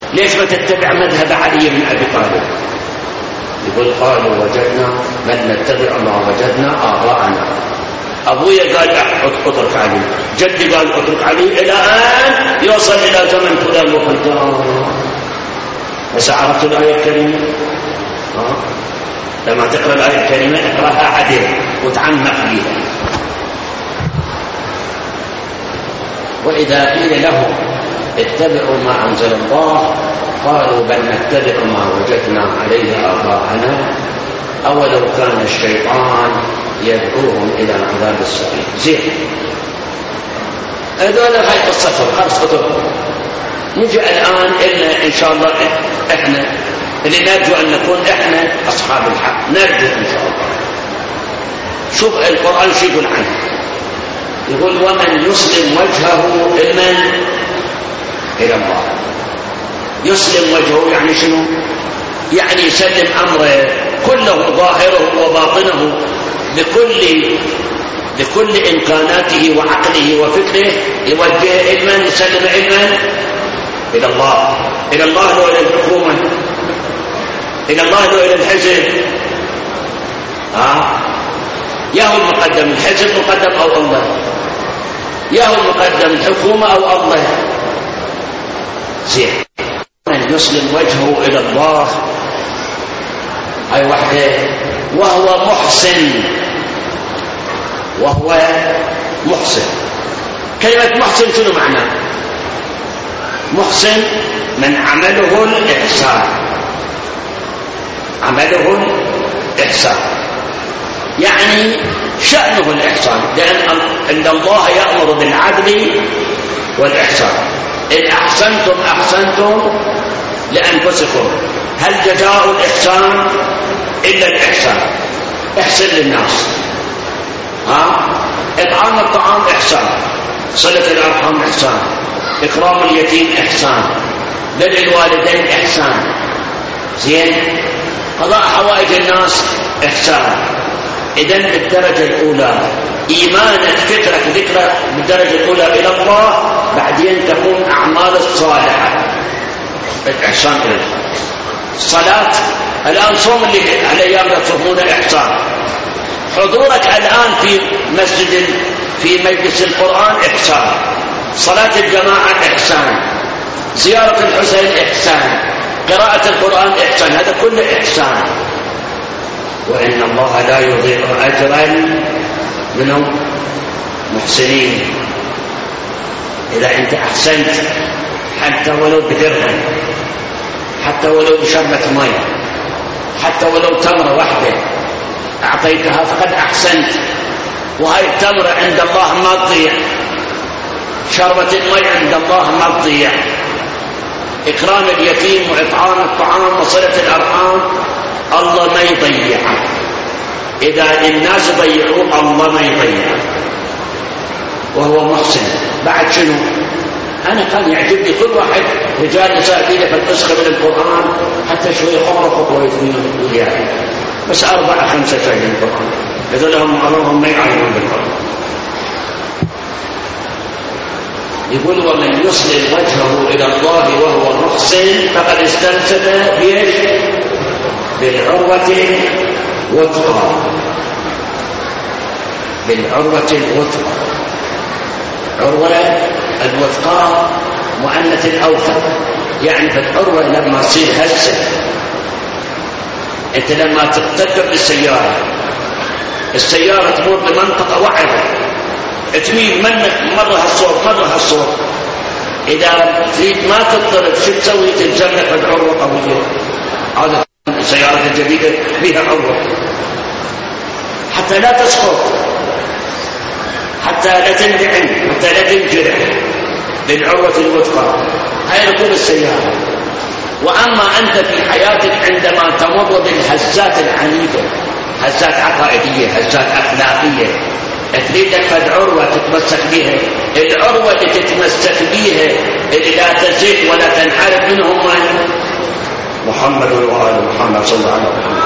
ليش ما تتبع مذهب علي بن أبي طالب؟ يقول قالوا وجدنا بل نتبع ما وجدنا آباءنا. أبويا قال اترك علي، جدي قال اترك علي، إلى أن يوصل إلى زمن فلان وفلان. بس عرفت الآية الكريمة؟ لما تقرأ الآية الكريمة اقرأها عدل وتعمق فيها. وإذا قيل لهم اتبعوا ما أنزل الله قالوا بل نتبع ما وجدنا عليه آباءنا أولو كان الشيطان يدعوهم إلى عذاب السعير. زين، هذول هاي قصتهم، خلص كتبهم. نجي الآن إلا إن شاء الله إحنا اللي نرجو أن نكون إحنا أصحاب الحق، نرجو إن شاء الله. شوف القرآن شو يقول عنه، يقول ومن يسلم وجهه إلى الله. يسلم وجهه يعني شنو؟ يعني يسلم أمره كله ظاهره وباطنه بكل إمكاناته وعقله وفكره، يوجه علما، يسلم علما إلى الله. إلى الله لو إلى الحكومة، إلى الله لو إلى الحزب. ياهو المقدم الحزب مقدم أو الله، ياهو المقدم الحكومة أو الله. زين، من يسلم وجهه إلى الله هاي وحده وهو محسن. كلمة محسن شنو معنى؟ محسن من عمله الإحسان، يعني شأنه الإحسان، لأن عند الله يأمر بالعدل والإحسان. إن أحسنتم لأنفسكم، هل جزاء الإحسان إلا الإحسان؟ احسن للناس، إطعام الطعام إحسان، صلة الأرحام إحسان، إكرام اليتيم إحسان، بر الوالدين إحسان. زين، قضاء حوائج الناس إحسان. إذن بالدرجة الأولى إيمانك فكرك ذكرك بالدرجة الأولى إلى الله، بعدين تكون أعمال الصالحة الإحسان إلى الله. الصلاة الآن صوم اللي الأيام تصومون إحسان. حضورك الآن في مجلس القرآن إحسان. صلاة الجماعة إحسان. زيارة الحسين إحسان. قراءة القرآن إحسان. هذا كله إحسان. وإن الله لا يضيع أجرا منهم محسنين. إذا أنت أحسنت حتى ولو بدرهم، حتى ولو بشربة ماء، حتى ولو تمرة واحدة أعطيتها فقد أحسنت. وهي التمرة عند الله ما تضيع، شربة الماء عند الله ما تضيع. إكرام اليتيم وإطعام الطعام وصلة الأرحام الله ما يضيعه. إذا الناس ضيعوه الله ما يضيعه، وهو محسن. بعد شنو؟ أنا كان يعجبني كل واحد رجال نساء فيه فالنسخة من القرآن حتى شوية خطوة يتمينون وياه، بس 4-5 شيء من القرآن، إذا لهم معظمهم ما يعلمون بالقرآن. يقول ومن يسلم وجهه إلى الله وهو محسن فقد استمسك بالعروة الوثقى. بالعروة الوثقى. عروة الوثقى مؤنث الأوثق، يعني في العروة لما تصير هسه انت لما تركب السيارة تمر بمنطقة وعرة، تميل منك مرة هالصوت، إذا تريد ما تضطرب شو تسوي؟ تتجمع بالعروة قوية. هذا السيارة الجديدة فيها عروة حتى لا تسقط، حتى لا تندعم، حتى لا تنجرح. بالعروة الوثقى هاي ركوب السيارة. وأما أنت في حياتك عندما تمر بالهزات العنيفة، هزات عقائدية، هزات أخلاقية، تريد فد عروة تتمسك بها. العروة اللي تتمسك بها اللي لا تزيد ولا تنحرف منهم محمد وآل محمد صلى الله عليه وسلم.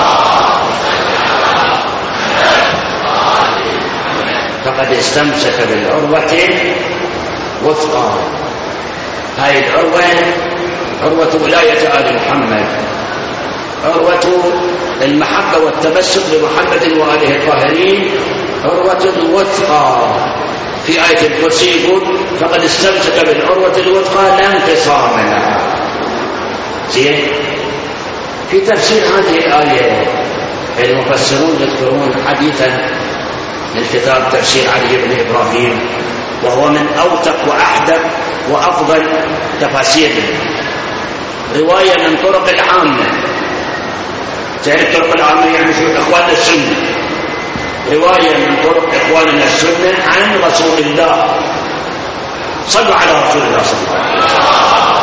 فقد استمسك بالعروة وثقى. هاي العروة عروة ولاية آل محمد، عروة المحبة والتمسك بمحمد وآله الطاهرين، عروة الوثقى. في آية الكرسي يقول فقد استمسك بالعروة الوثقى لا انقسام لها. زين. في تفسير هذه الآية المفسرون يذكرون حديثا من كتاب تفسير علي بن إبراهيم، وهو من أوثق وأحدث وأفضل تفاسير، رواية من طرق العامة. تعرف طرق العامة يعني شو؟ إخواننا السنة. رواية من طرق إخواننا السنة عن رسول الله. صلوا على رسول الله صلى الله عليه وسلم.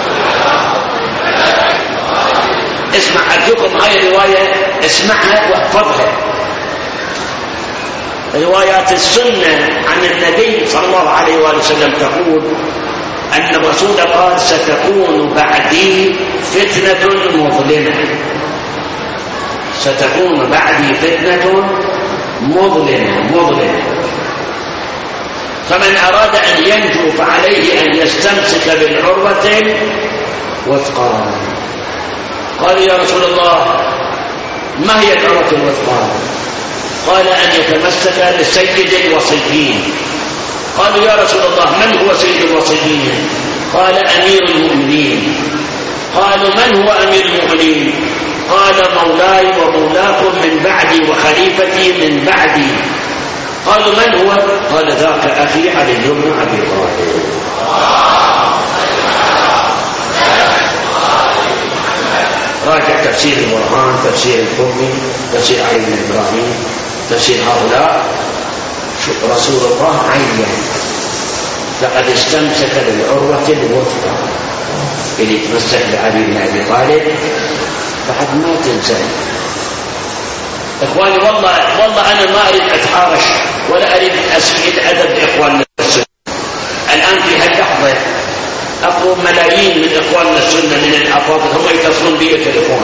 اسمع أرجوكم هاي الرواية اسمعها واحفظها. روايات السنة عن النبي صلى الله عليه وآله وسلم تقول أن الرسول قال ستكون بعدي فتنة مظلمة، ستكون بعدي فتنة مظلمة، فمن أراد أن ينجو فعليه أن يستمسك بالعروة الوثقى. قال يا رسول الله ما هي العروة الوثقى؟ قال أن يتمسك بسيد الوصيين. قالوا يا رسول الله من هو سيد الوصيين؟ قال أمير المؤمنين. قالوا من هو أمير المؤمنين؟ قال مولاي ومولاكم من بعدي وخليفتي من بعدي. قالوا من هو؟ قال ذاك أخي علي بن أبي طالب. راجع تفسير البرهان، تفسير القرطبي، تفسير علي بن إبراهيم، تفسير هؤلاء. رسول الله عين لقد استمسك بالعروة الوثقى. اللي يتمسك بعلي بن أبي طالب بعد ما تنسى. إخواني والله أنا ما أريد أتحارش ولا أريد أسيء الأدب لإخواننا السنة. الآن في هاللحظة أقوم ملايين من إخواننا السنة من الأفاضل هم يتصلون بي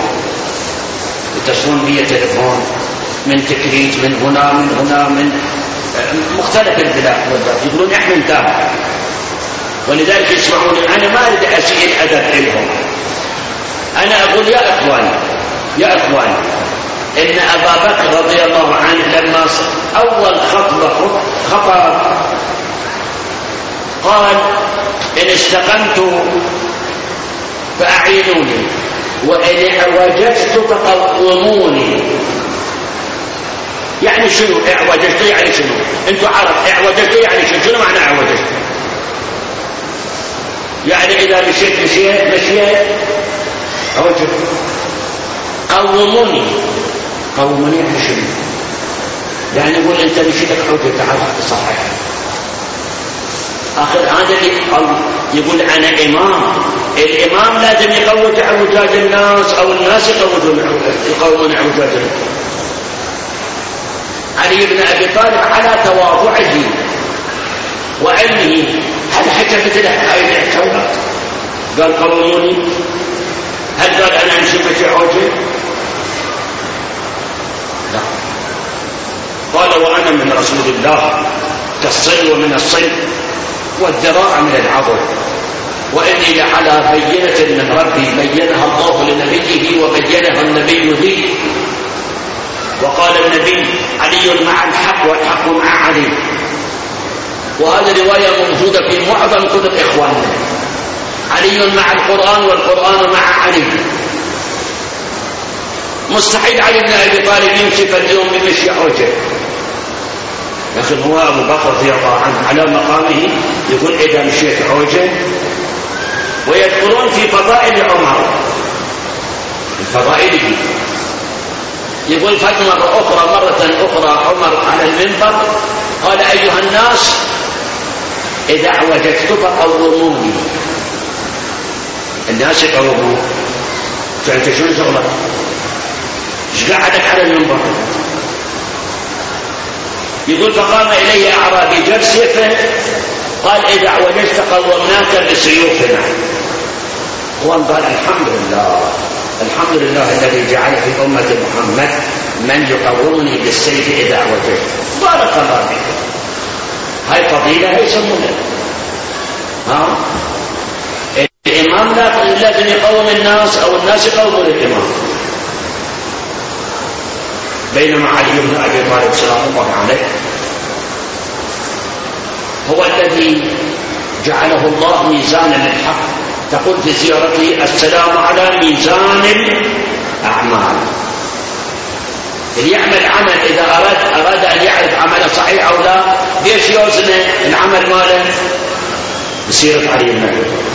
تليفون من تكريت من هنا من مختلف البلاد والبلاد، يقولون احنا نتابع. ولذلك يسمعوني أنا ما أريد أسيء الأدب لهم. أنا أقول يا إخواني إن أبا بكر رضي الله عنه لما أول خطب قال إن استقمت فأعينوني وإن اعوججت فقوموني. يعني شنو اعوججت؟ يعني شنو؟ انتوا عرب اعوججت يعني شنو معنى اعوججت؟ يعني إذا مشيت عوجت. قوموني يعني شنو؟ يعني يقول انت مشيتك عوجت تعرف تصحح. آخر هذا يقول أنا إمام. الإمام لازم يقوج اعوجاج الناس أو الناس يقومون اعوجاج الناس. علي بن أبي طالب على تواضعه وعلمه هل حكى مثل هذه الحكايات؟ قال قوموني؟ هل قال أنا أمشي في عوجه؟ لا. قال وأنا من رسول الله كالصل ومن الصل والذراع من العضل، وإني لعلى بينة من ربي بينها الله لنبيه وبينها النبي لي. وقال النبي علي مع الحق والحق مع علي. وهذه رواية موجودة في معظم كتب إخواننا. علي مع القرآن والقرآن مع علي. مستحيل علي بن أبي طالب يمشي فاليوم بمشي عوجه، لكن هو أبو بكر رضي الله عنه على مقامه يقول إذا مشيت عوجه. ويذكرون في فضائل عمر، فضائله يقول مرة أخرى عمر على المنبر قال أيها الناس إذا اعوججت فقوموني. الناس يقومون. فأنت شو شغلك؟ ايش قعدك على المنبر؟ يقول فقام إلي أعرابي جاب سيفه قال إذا اعوججت قومناك بسيوفنا. قال الحمد لله الذي جعل في أمة محمد من يقومني بالسيف إذا اعوججت. بارك الله فيك. هاي فضيلة هاي يسمونها. الإمام لازم لازم يقوم الناس أو الناس يقومون الإمام. بينما علي بن أبي طالب سلام الله عليه هو الذي جعله الله ميزانا للحق. تقول في سيرته السلام على ميزان الأعمال. اللي يعمل عمل إذا أراد أن يعرف عمله صحيح أو لا ليش يوزن العمل ماله؟ بسيرة علي بن أبي طالب.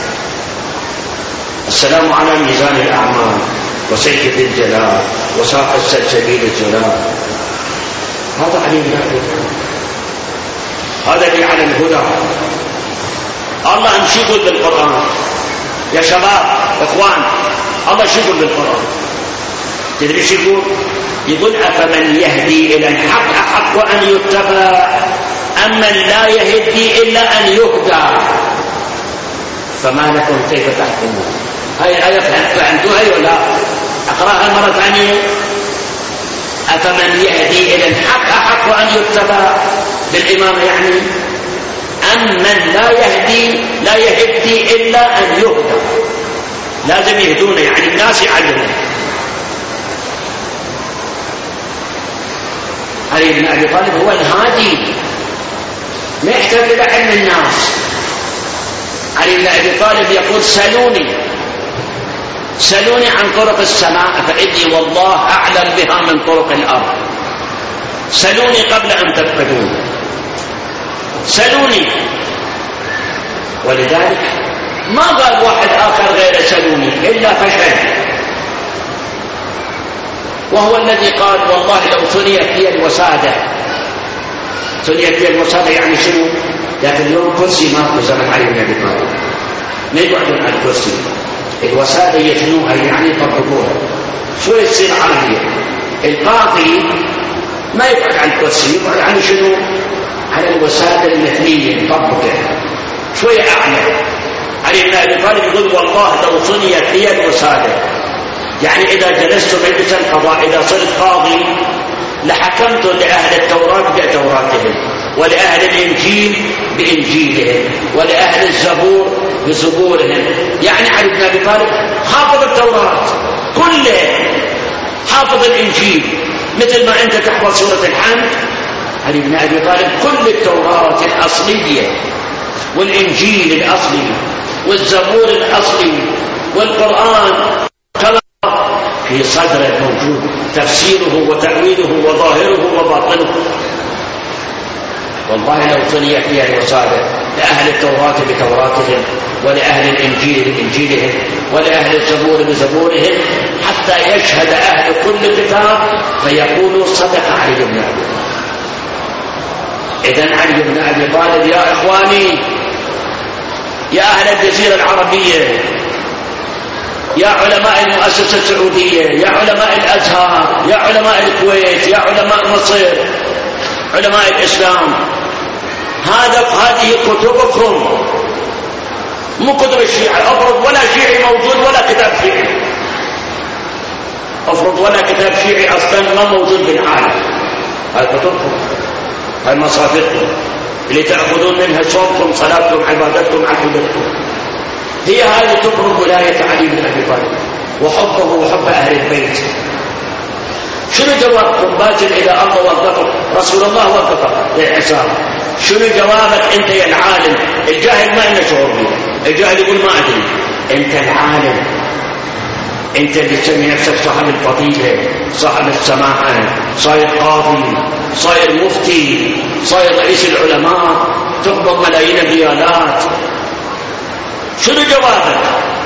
السلام على ميزان الأعمال وسيف ذي الجلال وساق السلسبيل الجلال. هذا علي بن أبي طالب، هذا اللي على الهدى. الله شو يقول بالقرآن يا شباب اخوان؟ الله شو يقول بالقرآن؟ تدري شو يقول؟ يقول أفمن يهدي إلى الحق أحق أن يتبع أم من لا يهدي إلا أن يهدى فما لكم كيف تحكمون. هاي الآية فهمتوها أي ولا؟ أقرأها مرة ثانية. أفمن يهدي إلى الحق أحق أن يتبع بالإمامة يعني، أم من لا يهدي إلا أن يهدى. لازم يهدون يعني الناس يعلمون. علي بن أبي طالب هو الهادي، ما يحتاج إلى علم الناس. علي بن أبي طالب يقول سلوني عن طرق السماء فإني والله أعلم بها من طرق الأرض. سلوني قبل أن تفقدون، سلوني. ولذلك ما قال واحد آخر غير سلوني إلا فشل. وهو الذي قال والله لو ثنيت لي الوسادة. ثنيت لي الوسادة يعني شنو؟ لكن اليوم كرسي ما في زمن علي بن أبي طالب، ما يقعدون على الكرسي. الوسادة يثنوها يعني يطبقوها. شو يصير عملية؟ القاضي ما يقعد على الكرسي، يقعد على شنو؟ على الوسادة المثنية يطبقها شوية أعلى. علي بن أبي طالب يقول والله لو ثنيت لي الوسادة، يعني إذا جلست مجلس القضاء إذا صرت قاضي لحكمت لأهل التوراة بتوراتهم ولأهل الإنجيل بإنجيلهم ولأهل الزبور بزبورهم. يعني علي بن أبي طالب حافظ التوراة كلها، حافظ الإنجيل مثل ما أنت تحفظ سورة الحمد. علي بن أبي طالب كل التوراة الأصلية والإنجيل الأصلي والزبور الأصلي والقرآن في صدره موجود، تفسيره وتأويله وظاهره وباطنه. والله لو ثنيت لي الوسادة لأهل التوراة بتوراتهم ولأهل الإنجيل بإنجيلهم ولأهل الزبور بزبورهم حتى يشهد أهل كل كتاب فيقولوا صدق علي بن أبي طالب. إذن علي بن أبي طالب يا إخواني، يا أهل الجزيرة العربية، يا علماء المؤسسة السعودية، يا علماء الأزهر، يا علماء الكويت، يا علماء مصر، علماء الإسلام، هذه كتبكم مو كتب الشيعة. أفرض ولا شيعي موجود ولا كتاب شيعي، أفرض ولا كتاب شيعي أصلا ما موجود بالعالم. هاي كتبكم، هاي مصادركم اللي تأخذون منها صومكم صلاتكم عبادتكم عقيدتكم. هي هذه تفرض ولاية علي بن أبي طالب وحبه وحب أهل البيت. شنو جوابكم باكر إذا الله وظفك رسول الله وظفك للحساب؟ شنو جوابك أنت يا العالم؟ الجاهل ما له شعور به، الجاهل يقول ما أدري. أنت العالم، أنت اللي تسمي نفسك صاحب الفضيلة، صاحب السماحة، صاير قاضي، صاير مفتي، صاير رئيس العلماء، تقبض ملايين الريالات. شنو جوابك؟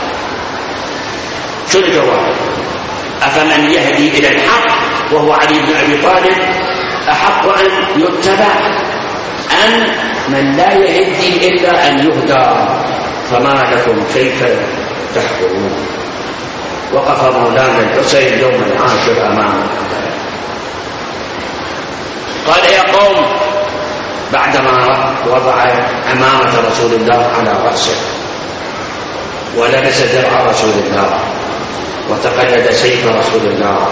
شنو جوابك؟ أفمن يهدي إلى الحق وهو علي بن أبي طالب أحق أن يتبع أم من لا يهدي إلا أن يهدى فما لكم كيف تحكمون. وقف مولانا الحسين يوم العاشر أمامه قال يا قوم، بعدما وضع عمامة رسول الله على رأسه ولبس درع رسول الله وتقلد سيف رسول الله،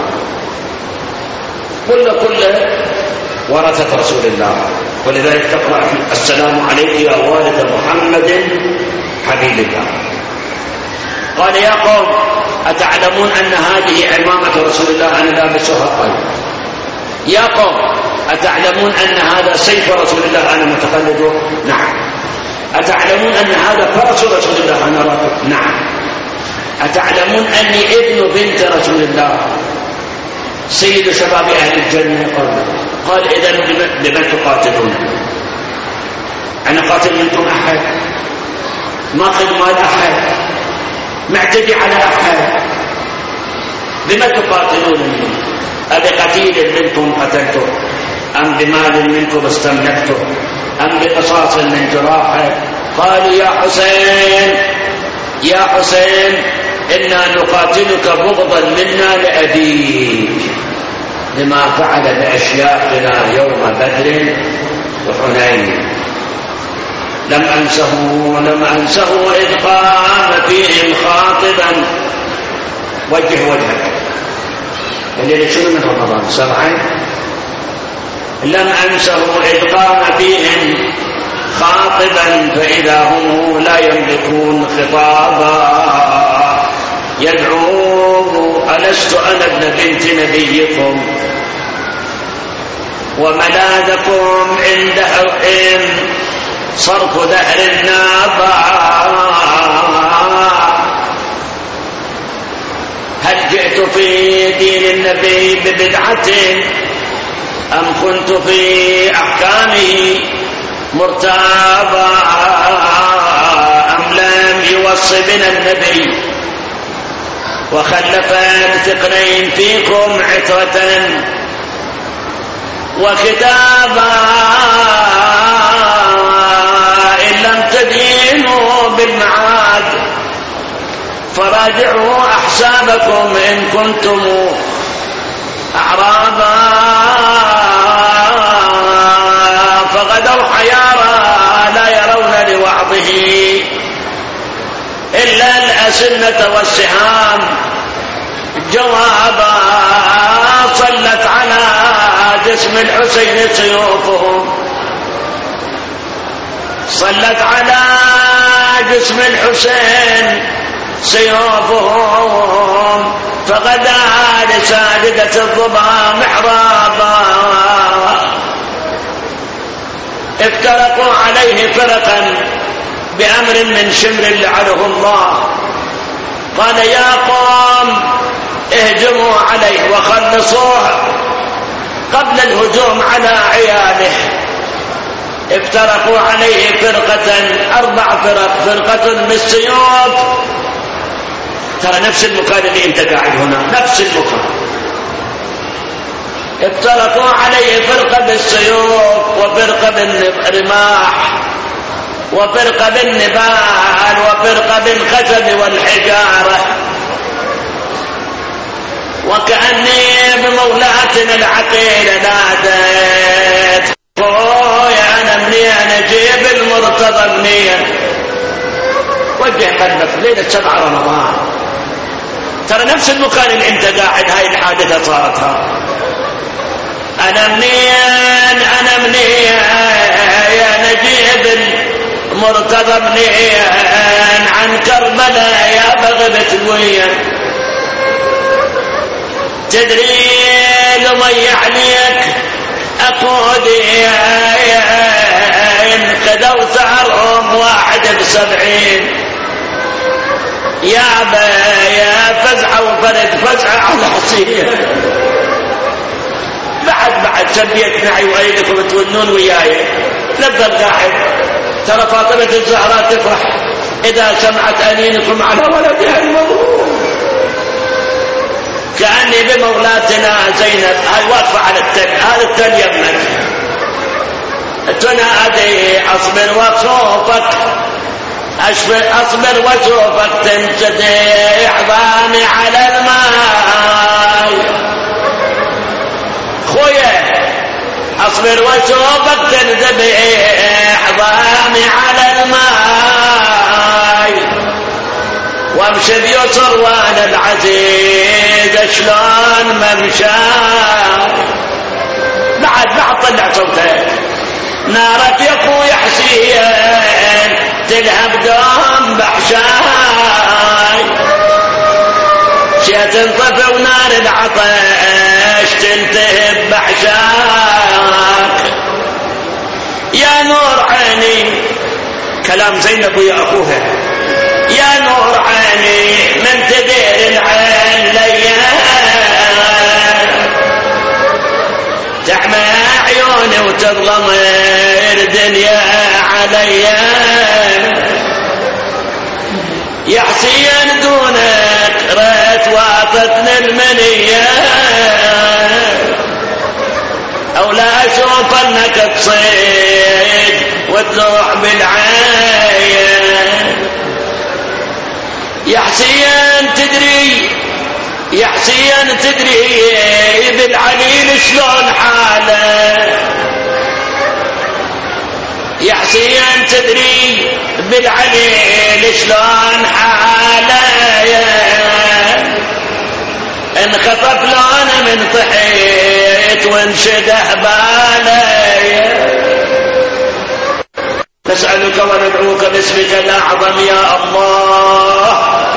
كل ورثة رسول الله. ولذلك تقرأ في السلام عليك يا والد محمد حبيب الله. قال يا قوم أتعلمون أن هذه عمامة رسول الله أنا لابسها؟ قال يا قوم أتعلمون أن هذا سيف رسول الله أنا متقلده؟ نعم. أتعلمون أن هذا فرس رسول الله أنا راكب؟ نعم. أتعلمون أني ابن بنت رسول الله سيد شباب أهل الجنة؟ قال إذن لمن تقاتلون؟ أنا قاتل منكم أحد، ما أخذ مال أحد، معتدي على أحد، بما تقاتلونني؟ أبقتيل منكم قتلته أم بمال منكم استملكته أم بقصاص من جراحه؟ قالوا يا حسين يا حسين إنا نقاتلك بغضا منا لأبيك لما فعل بأشياخنا يوم بدر وحنين. لم أنسه إذ قام فيهم خاطبا. وجه وجهك الليلة شنو من رمضان 7. لم أنسه إذ قام فيهم خاطبا فإذا هم لا يملكون خطابا يدعوه ألست أنا ابن بنت نبيكم وملاذكم عند صرف دهر النابع. هل جئت في دين النبي ببدعة أم كنت في أحكامه مرتابا أم لم يوص بنا النبي وخلف الثقلين فيكم عترة وكتابا إن لم تدينوا بالمعاد فراجعوا أحسابكم إن كنتم أعرابا فغدوا حيارى لا يرون لوعظه إلا الأسنة والسهام جوابا صلت على جسم الحسين سيوفهم صلت على جسم الحسين سيوفهم فغدا لساجدة الضبا محرابا افترقوا عليه فرقا بأمر من شمر لعنه الله. قال يا قوم اهجموا عليه وخلصوه قبل الهجوم على عياله. افترقوا عليه فرقة 4 فرق، فرقة بالسيوف. ترى نفس المكان اللي انت قاعد هنا، نفس المكان. افترقوا عليه فرقة بالسيوف وفرقة بالرماح وفرقة بالنبال وفرقة بالخشب والحجارة. وكأني بمولاتنا العقيلة نادت خويا أنا منين أجيب المرتضى منين؟ وجه قلبك ليلة 7 رمضان. ترى نفس المكان اللي انت قاعد هاي الحادثة صارتها. أنا منين يا نجيب المرتضى منين عن كربلاء يا بغبة وين؟ تدري لمي عليك أقودي انقدوا ثأرهم 71 يا فزعة وفرد فزعة على حصير. بعد سبيت معي وأيدكم تونون وياي نفضل قاعد. ترى فاطمة الزهراء تفرح إذا سمعت أنينكم على ولدها المظلوم. كأني بمولاتنا زينب هاي واقفة على التل، هذا التل يمك تنادي أصبر وصوفك أصبر وشوفك تنجدي احضاني على الماء. خويا أصبر وشوفك تنجدي احضاني على الماء وامشي بيسر وانا العزيز شلون ممشاي. بعد طلع صوتك نارك يا اخوي حسين تلهب دوم بحشاي. يا تنطفي ونار العطش تلتهب بحشاك. يا نور عيني، كلام زينب ويا أخوها، يا نور عيني من تدير العين ليال، تعمى عيوني وتظلم الدنيا عليا. يا حسين دونك ريت واطتني المنية، أو لا أشوف أنك تصيد وتلوح بالعين. يا حسين تدري، يا حسين تدري بالعليل شلون حاله، يا حسين تدري بالعليل شلون حاله. انخطف لونه من طحيت وانشده بالي. نسألك وندعوك باسمك الأعظم يا الله،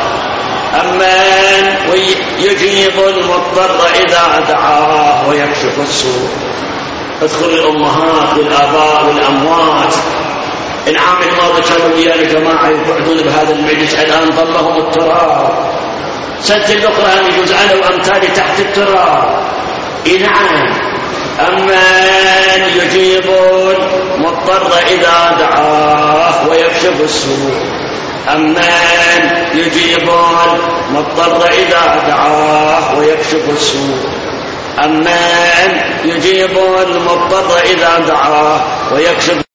أمن يجيب المضطر إذا دعاه ويكشف السوء. ادخل الأمهات والآباء والأموات. العام الماضي كانوا ويانا جماعة يقعدون بهذا المجلس، الآن ضمهم التراب. سنة الأخرى يجوز أنا وأمثالي تحت التراب. نعم، أمن يجيب المضطر إذا دعاه ويكشف السوء. أمن يجيب المضطر إذا دعاه ويكشف السوء. أمن يجيب المضطر إذا دعاه ويكشف